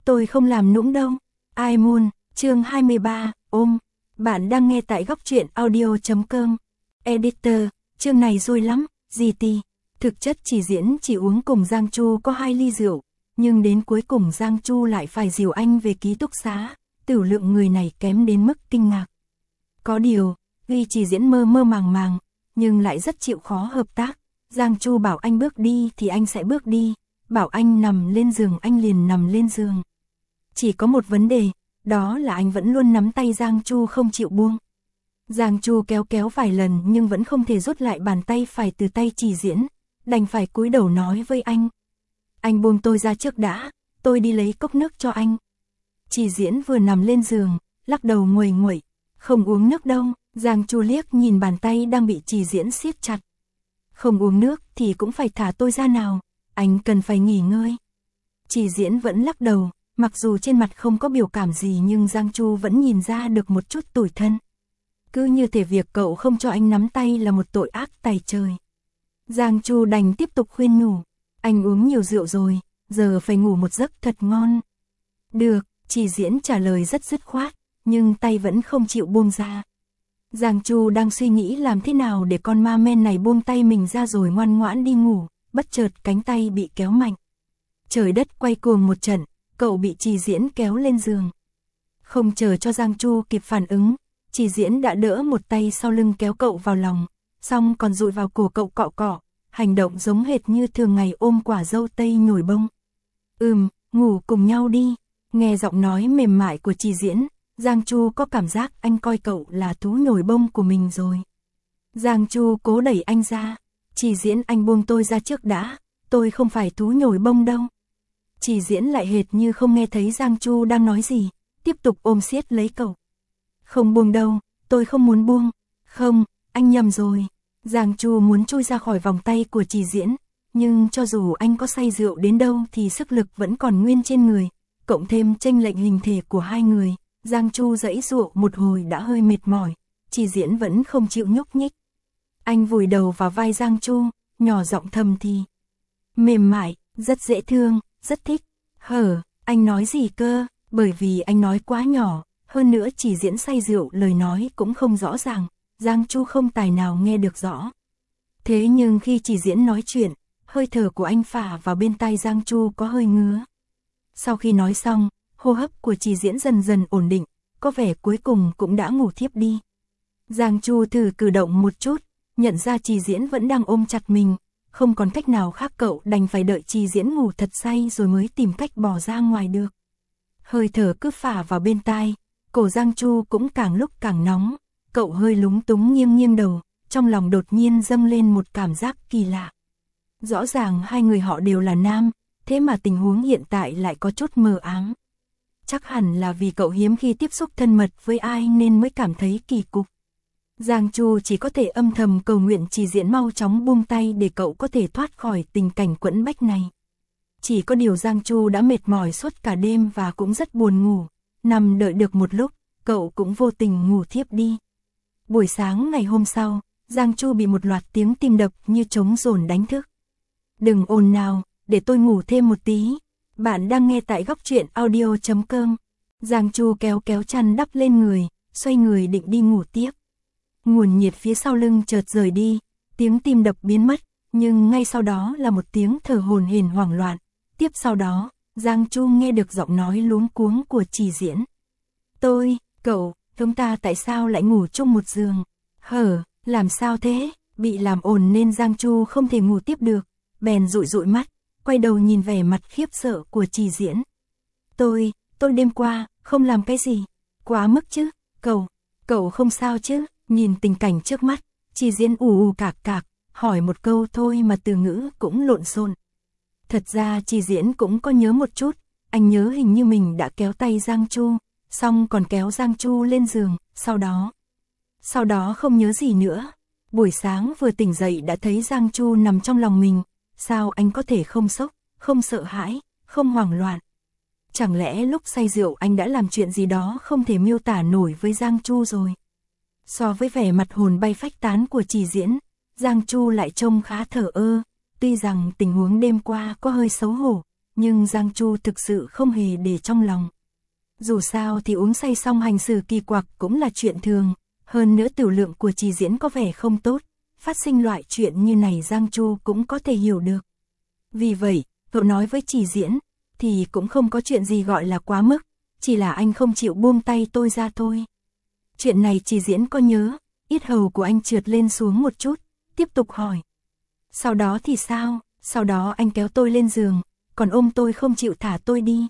tôi không làm nũng đâu. Ai Moon, chương 23, ôm. Bạn đang nghe tại góc truyện audio.com. Editor, chương này vui lắm, GT. Thực chất chỉ diễn chỉ uống cùng Giang Chu có 2 ly rượu, nhưng đến cuối cùng Giang Chu lại phải dìu anh về ký túc xá, tửu lượng người này kém đến mức kinh ngạc. Có điều, Ghi chỉ diễn mơ mơ màng màng, nhưng lại rất chịu khó hợp tác. Giang Chu bảo anh bước đi thì anh sẽ bước đi, bảo anh nằm lên giường anh liền nằm lên giường. Chỉ có một vấn đề, đó là anh vẫn luôn nắm tay Giang Chu không chịu buông. Giang Chu kéo kéo vài lần nhưng vẫn không thể rút lại bàn tay phải từ tay Chỉ Diễn, đành phải cúi đầu nói với anh. Anh buông tôi ra trước đã, tôi đi lấy cốc nước cho anh. Chỉ Diễn vừa nằm lên giường, lắc đầu nguầy nguậy, không uống nước đâu. Giang Chu liếc nhìn bàn tay đang bị Chỉ Diễn siết chặt. Không uống nước thì cũng phải thả tôi ra nào, anh cần phải nghỉ ngơi. Chỉ Diễn vẫn lắc đầu, mặc dù trên mặt không có biểu cảm gì nhưng Giang Chu vẫn nhìn ra được một chút tủi thân. Cứ như thể việc cậu không cho anh nắm tay là một tội ác tày trời. Giang Chu đành tiếp tục khuyên nhủ, anh uống nhiều rượu rồi, giờ phải ngủ một giấc thật ngon. Được, Chỉ Diễn trả lời rất dứt khoát, nhưng tay vẫn không chịu buông ra. Giang Chu đang suy nghĩ làm thế nào để con ma men này buông tay mình ra rồi ngoan ngoãn đi ngủ, bất chợt cánh tay bị kéo mạnh. Trời đất quay cuồng một trận, cậu bị Chỉ Diễn kéo lên giường. Không chờ cho Giang Chu kịp phản ứng, Chỉ Diễn đã đỡ một tay sau lưng kéo cậu vào lòng, xong còn dụi vào cổ cậu cọ cọ, hành động giống hệt như thường ngày ôm quả dâu tây nhồi bông. Ngủ cùng nhau đi. Nghe giọng nói mềm mại của Chỉ Diễn, Giang Chu có cảm giác anh coi cậu là thú nhồi bông của mình rồi. Giang Chu cố đẩy anh ra. Chỉ Diễn, anh buông tôi ra trước đã, tôi không phải thú nhồi bông đâu. Chỉ Diễn lại hệt như không nghe thấy Giang Chu đang nói gì, tiếp tục ôm siết lấy cậu. Không buông đâu, tôi không muốn buông. Không, anh nhầm rồi. Giang Chu muốn chui ra khỏi vòng tay của Chỉ Diễn, nhưng cho dù anh có say rượu đến đâu thì sức lực vẫn còn nguyên trên người, cộng thêm chênh lệch hình thể của hai người. Giang Chu giãy giụa một hồi đã hơi mệt mỏi, Chỉ Diễn vẫn không chịu nhúc nhích. Anh vùi đầu vào vai Giang Chu, nhỏ giọng thầm thì. Mềm mại, rất dễ thương, rất thích. Anh nói gì cơ? Bởi vì anh nói quá nhỏ, hơn nữa Chỉ Diễn say rượu lời nói cũng không rõ ràng, Giang Chu không tài nào nghe được rõ. Thế nhưng khi Chỉ Diễn nói chuyện, hơi thở của anh phả vào bên tai Giang Chu có hơi ngứa. Sau khi nói xong, hô hấp của Chỉ Diễn dần dần ổn định, có vẻ cuối cùng cũng đã ngủ thiếp đi. Giang Chu thử cử động một chút, nhận ra Chỉ Diễn vẫn đang ôm chặt mình, không còn cách nào khác cậu đành phải đợi Chỉ Diễn ngủ thật say rồi mới tìm cách bỏ ra ngoài được. Hơi thở cứ phả vào bên tai, cổ Giang Chu cũng càng lúc càng nóng, cậu hơi lúng túng nghiêng nghiêng đầu, trong lòng đột nhiên dâng lên một cảm giác kỳ lạ. Rõ ràng hai người họ đều là nam, thế mà tình huống hiện tại lại có chút mờ ám. Chắc hẳn là vì cậu hiếm khi tiếp xúc thân mật với ai nên mới cảm thấy kỳ cục. Giang Chu chỉ có thể âm thầm cầu nguyện Chỉ Diễn mau chóng buông tay để cậu có thể thoát khỏi tình cảnh quẫn bách này. Chỉ có điều Giang Chu đã mệt mỏi suốt cả đêm và cũng rất buồn ngủ, nằm đợi được một lúc, cậu cũng vô tình ngủ thiếp đi. Buổi sáng ngày hôm sau, Giang Chu bị một loạt tiếng tim đập như trống dồn đánh thức. Đừng ồn nào, để tôi ngủ thêm một tí. Bạn đang nghe tại góc truyện audio.com. Giang Chu kéo kéo chăn đắp lên người, xoay người định đi ngủ tiếp. Nguồn nhiệt phía sau lưng chợt rời đi, tiếng tim đập biến mất, nhưng ngay sau đó là một tiếng thở hổn hển hoảng loạn. Tiếp sau đó, Giang Chu nghe được giọng nói luống cuống của Chỉ Diễn. Cậu, chúng ta tại sao lại ngủ chung một giường? Làm sao thế? Bị làm ồn nên Giang Chu không thể ngủ tiếp được, bèn dụi dụi mắt, quay đầu nhìn vẻ mặt khiếp sợ của Chỉ Diễn. Tôi đêm qua, không làm cái gì, quá mức chứ, cậu không sao chứ? Nhìn tình cảnh trước mắt, Chỉ Diễn ù cạc cạc, hỏi một câu thôi mà từ ngữ cũng lộn xộn. Thật ra Chỉ Diễn cũng có nhớ một chút, anh nhớ hình như mình đã kéo tay Giang Chu, xong còn kéo Giang Chu lên giường, sau đó không nhớ gì nữa. Buổi sáng vừa tỉnh dậy đã thấy Giang Chu nằm trong lòng mình, sao anh có thể không sốc, không sợ hãi, không hoảng loạn? Chẳng lẽ lúc say rượu anh đã làm chuyện gì đó không thể miêu tả nổi với Giang Chu rồi? So với vẻ mặt hồn bay phách tán của Chỉ Diễn, Giang Chu lại trông khá thờ ơ, tuy rằng tình huống đêm qua có hơi xấu hổ, nhưng Giang Chu thực sự không hề để trong lòng. Dù sao thì uống say xong hành xử kỳ quặc cũng là chuyện thường, hơn nữa tiểu lượng của Trì Diễn có vẻ không tốt, phát sinh loại chuyện như này Giang Chu cũng có thể hiểu được. Vì vậy, cậu nói với Trì Diễn, thì cũng không có chuyện gì gọi là quá mức, chỉ là anh không chịu buông tay tôi ra thôi. Chuyện này Trì Diễn có nhớ, yết hầu của anh trượt lên xuống một chút, tiếp tục hỏi. Sau đó thì sao? Sau đó anh kéo tôi lên giường, còn ôm tôi không chịu thả tôi đi.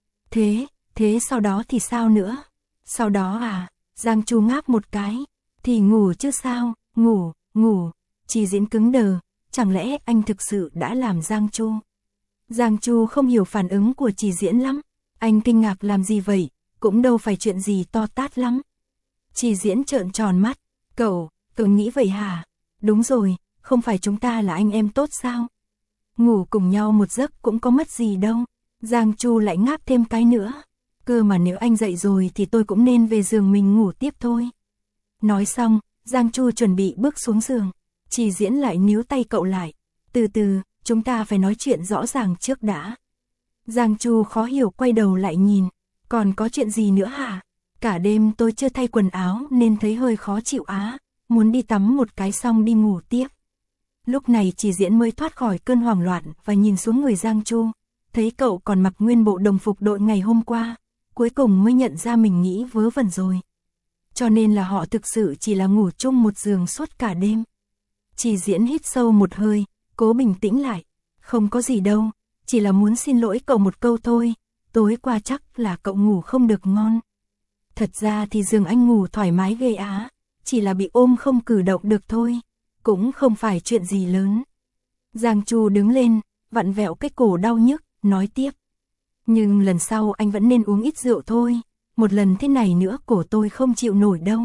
Thế sau đó thì sao nữa? Sau đó à? Giang Chu ngáp một cái. Thì ngủ chứ sao? Ngủ. Trì Diễn cứng đờ, chẳng lẽ anh thực sự đã làm Giang Chu? Giang Chu không hiểu phản ứng của Trì Diễn lắm. Anh kinh ngạc làm gì vậy? Cũng đâu phải chuyện gì to tát lắm. Trì Diễn trợn tròn mắt. Cậu nghĩ vậy hả? Đúng rồi, không phải chúng ta là anh em tốt sao? Ngủ cùng nhau một giấc cũng có mất gì đâu. Giang Chu lại ngáp thêm cái nữa. Cơ mà nếu anh dậy rồi thì tôi cũng nên về giường mình ngủ tiếp thôi. Nói xong, Giang Chu chuẩn bị bước xuống giường. Trì Diễn lại níu tay cậu lại. Từ từ, chúng ta phải nói chuyện rõ ràng trước đã. Giang Chu khó hiểu quay đầu lại nhìn. Còn có chuyện gì nữa hả? Cả đêm tôi chưa thay quần áo nên thấy hơi khó chịu á. Muốn đi tắm một cái xong đi ngủ tiếp. Lúc này Trì Diễn mới thoát khỏi cơn hoảng loạn và nhìn xuống người Giang Chu. Thấy cậu còn mặc nguyên bộ đồng phục đội ngày hôm qua. Cuối cùng mới nhận ra mình nghĩ vớ vẩn rồi. Cho nên là họ thực sự chỉ là ngủ chung một giường suốt cả đêm. Trì Diễn hít sâu một hơi, cố bình tĩnh lại. Không có gì đâu, chỉ là muốn xin lỗi cậu một câu thôi. Tối qua chắc là cậu ngủ không được ngon. Thật ra thì giường anh ngủ thoải mái ghê á, chỉ là bị ôm không cử động được thôi. Cũng không phải chuyện gì lớn. Giang Chu đứng lên, vặn vẹo cái cổ đau nhức, nói tiếp. Nhưng lần sau anh vẫn nên uống ít rượu thôi. Một lần thế này nữa cổ tôi không chịu nổi đâu.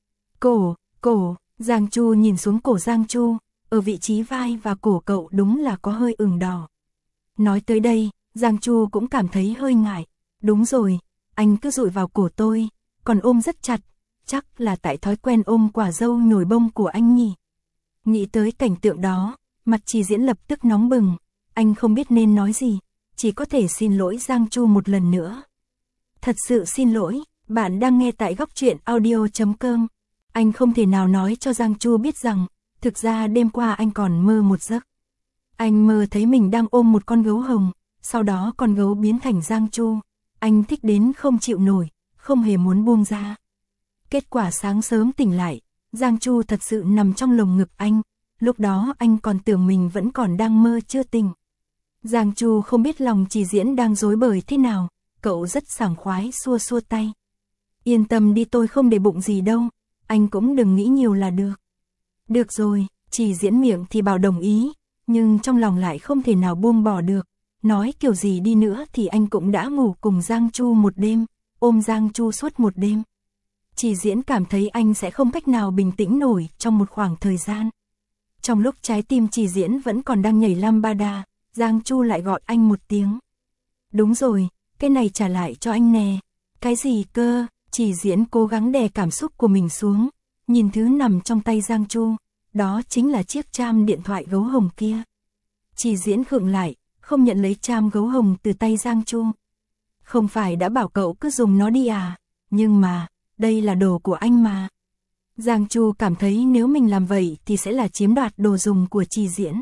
Cổ, Giang Chu nhìn xuống cổ Giang Chu. Ở vị trí vai và cổ cậu đúng là có hơi ửng đỏ. Nói tới đây, Giang Chu cũng cảm thấy hơi ngại. Đúng rồi, anh cứ dụi vào cổ tôi, còn ôm rất chặt. Chắc là tại thói quen ôm quả dâu nhồi bông của anh nhỉ. Nghĩ tới cảnh tượng đó, mặt Trì Diễn lập tức nóng bừng. Anh không biết nên nói gì, chỉ có thể xin lỗi Giang Chu một lần nữa. Thật sự xin lỗi, bạn đang nghe tại góc truyện audio.com. Anh không thể nào nói cho Giang Chu biết rằng, thực ra đêm qua anh còn mơ một giấc. Anh mơ thấy mình đang ôm một con gấu hồng, sau đó con gấu biến thành Giang Chu. Anh thích đến không chịu nổi, không hề muốn buông ra. Kết quả sáng sớm tỉnh lại, Giang Chu thật sự nằm trong lồng ngực anh. Lúc đó anh còn tưởng mình vẫn còn đang mơ chưa tỉnh. Giang Chu không biết lòng Trì Diễn đang rối bời thế nào, cậu rất sảng khoái xua xua tay. Yên tâm đi, tôi không để bụng gì đâu, anh cũng đừng nghĩ nhiều là được. Được rồi, Trì Diễn miệng thì bảo đồng ý, nhưng trong lòng lại không thể nào buông bỏ được. Nói kiểu gì đi nữa thì anh cũng đã ngủ cùng Giang Chu một đêm, ôm Giang Chu suốt một đêm. Trì Diễn cảm thấy anh sẽ không cách nào bình tĩnh nổi trong một khoảng thời gian. Trong lúc trái tim Trì Diễn vẫn còn đang nhảy lambada, Giang Chu lại gọi anh một tiếng. Đúng rồi, cái này trả lại cho anh nè. Cái gì cơ? Trì Diễn cố gắng đè cảm xúc của mình xuống, nhìn thứ nằm trong tay Giang Chu, đó chính là chiếc cham điện thoại gấu hồng kia. Trì Diễn khựng lại, không nhận lấy cham gấu hồng từ tay Giang Chu. Không phải đã bảo cậu cứ dùng nó đi à? Nhưng mà, đây là đồ của anh mà. Giang Chu cảm thấy nếu mình làm vậy thì sẽ là chiếm đoạt đồ dùng của Trì Diễn.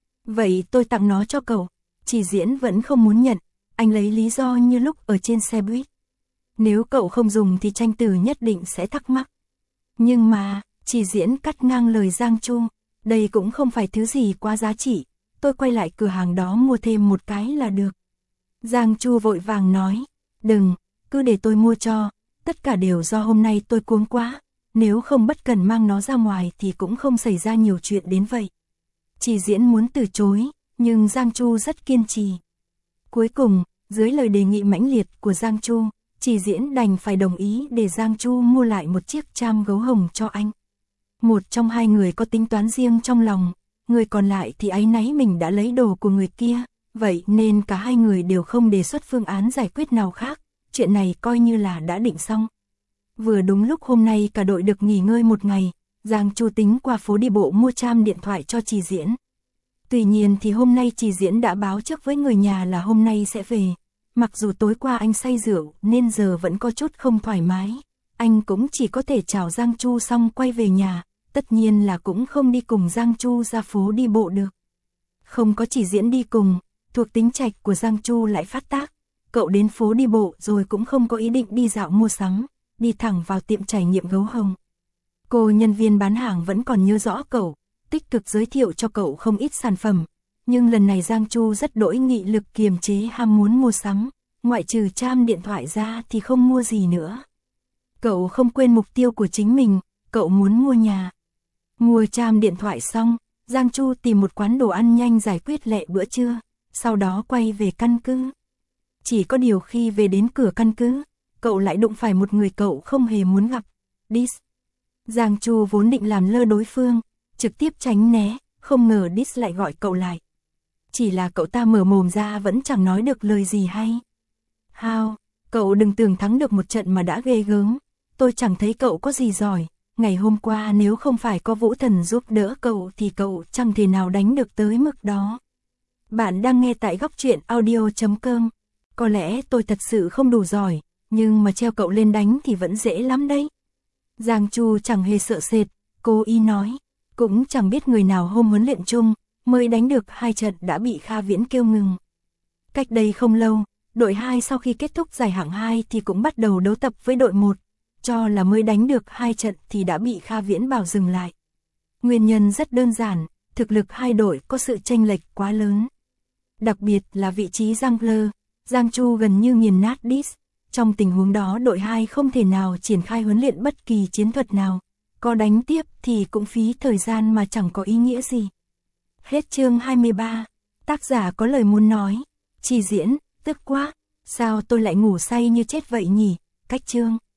Vậy tôi tặng nó cho cậu. Trì Diễn vẫn không muốn nhận, anh lấy lý do như lúc ở trên xe buýt. Nếu cậu không dùng thì Tranh Tử nhất định sẽ thắc mắc. Nhưng mà, Trì Diễn cắt ngang lời Giang Chu, đây cũng không phải thứ gì quá giá trị, tôi quay lại cửa hàng đó mua thêm một cái là được. Giang Chu vội vàng nói, đừng, cứ để tôi mua cho, tất cả đều do hôm nay tôi cuống quá, nếu không bất cần mang nó ra ngoài thì cũng không xảy ra nhiều chuyện đến vậy. Trì Diễn muốn từ chối, nhưng Giang Chu rất kiên trì. Cuối cùng, dưới lời đề nghị mãnh liệt của Giang Chu, Trì Diễn đành phải đồng ý để Giang Chu mua lại một chiếc cham gấu hồng cho anh. Một trong hai người có tính toán riêng trong lòng, người còn lại thì áy náy mình đã lấy đồ của người kia, vậy nên cả hai người đều không đề xuất phương án giải quyết nào khác, chuyện này coi như là đã định xong. Vừa đúng lúc hôm nay cả đội được nghỉ ngơi một ngày, Giang Chu tính qua phố đi bộ mua cham điện thoại cho Trì Diễn. Tuy nhiên thì hôm nay Chỉ Diễn đã báo trước với người nhà là hôm nay sẽ về. Mặc dù tối qua anh say rượu nên giờ vẫn có chút không thoải mái. Anh cũng chỉ có thể chào Giang Chu xong quay về nhà. Tất nhiên là cũng không đi cùng Giang Chu ra phố đi bộ được. Không có Chỉ Diễn đi cùng, thuộc tính trạch của Giang Chu lại phát tác. Cậu đến phố đi bộ rồi cũng không có ý định đi dạo mua sắm, đi thẳng vào tiệm trải nghiệm gấu hồng. Cô nhân viên bán hàng vẫn còn nhớ rõ cậu, tích cực giới thiệu cho cậu không ít sản phẩm. Nhưng lần này Giang Chu rất đỗi nghị lực kiềm chế ham muốn mua sắm, ngoại trừ cham điện thoại ra thì không mua gì nữa. Cậu không quên mục tiêu của chính mình, cậu muốn mua nhà. Mua cham điện thoại xong, Giang Chu tìm một quán đồ ăn nhanh giải quyết lẹ bữa trưa, sau đó quay về căn cứ. Chỉ có điều khi về đến cửa căn cứ, cậu lại đụng phải một người cậu không hề muốn gặp, Dis. Giang Chu vốn định làm lơ đối phương, trực tiếp tránh né, không ngờ Dis lại gọi cậu lại. Chỉ là cậu ta mở mồm ra vẫn chẳng nói được lời gì hay. Hao, cậu đừng tưởng thắng được một trận mà đã ghê gớm, tôi chẳng thấy cậu có gì giỏi. Ngày hôm qua nếu không phải có Vũ Thần giúp đỡ cậu thì cậu chẳng thể nào đánh được tới mức đó. Bạn đang nghe tại góc truyện audio.com. Có lẽ tôi thật sự không đủ giỏi, nhưng mà treo cậu lên đánh thì vẫn dễ lắm đấy. Giang Chu chẳng hề sợ sệt, cố ý nói. Cũng chẳng biết người nào hôm huấn luyện chung, mới đánh được 2 trận đã bị Kha Viễn kêu ngừng. Cách đây không lâu, đội 2 sau khi kết thúc giải hạng 2 thì cũng bắt đầu đấu tập với đội 1. Cho là mới đánh được 2 trận thì đã bị Kha Viễn bảo dừng lại. Nguyên nhân rất đơn giản, thực lực hai đội có sự chênh lệch quá lớn. Đặc biệt là vị trí jungler, Giang Chu gần như nghiền nát Dis. Trong tình huống đó đội 2 không thể nào triển khai huấn luyện bất kỳ chiến thuật nào. Có đánh tiếp thì cũng phí thời gian mà chẳng có ý nghĩa gì. Hết chương 23. Tác giả có lời muốn nói. Chỉ Diễn, tức quá. Sao tôi lại ngủ say như chết vậy nhỉ? Cách chương.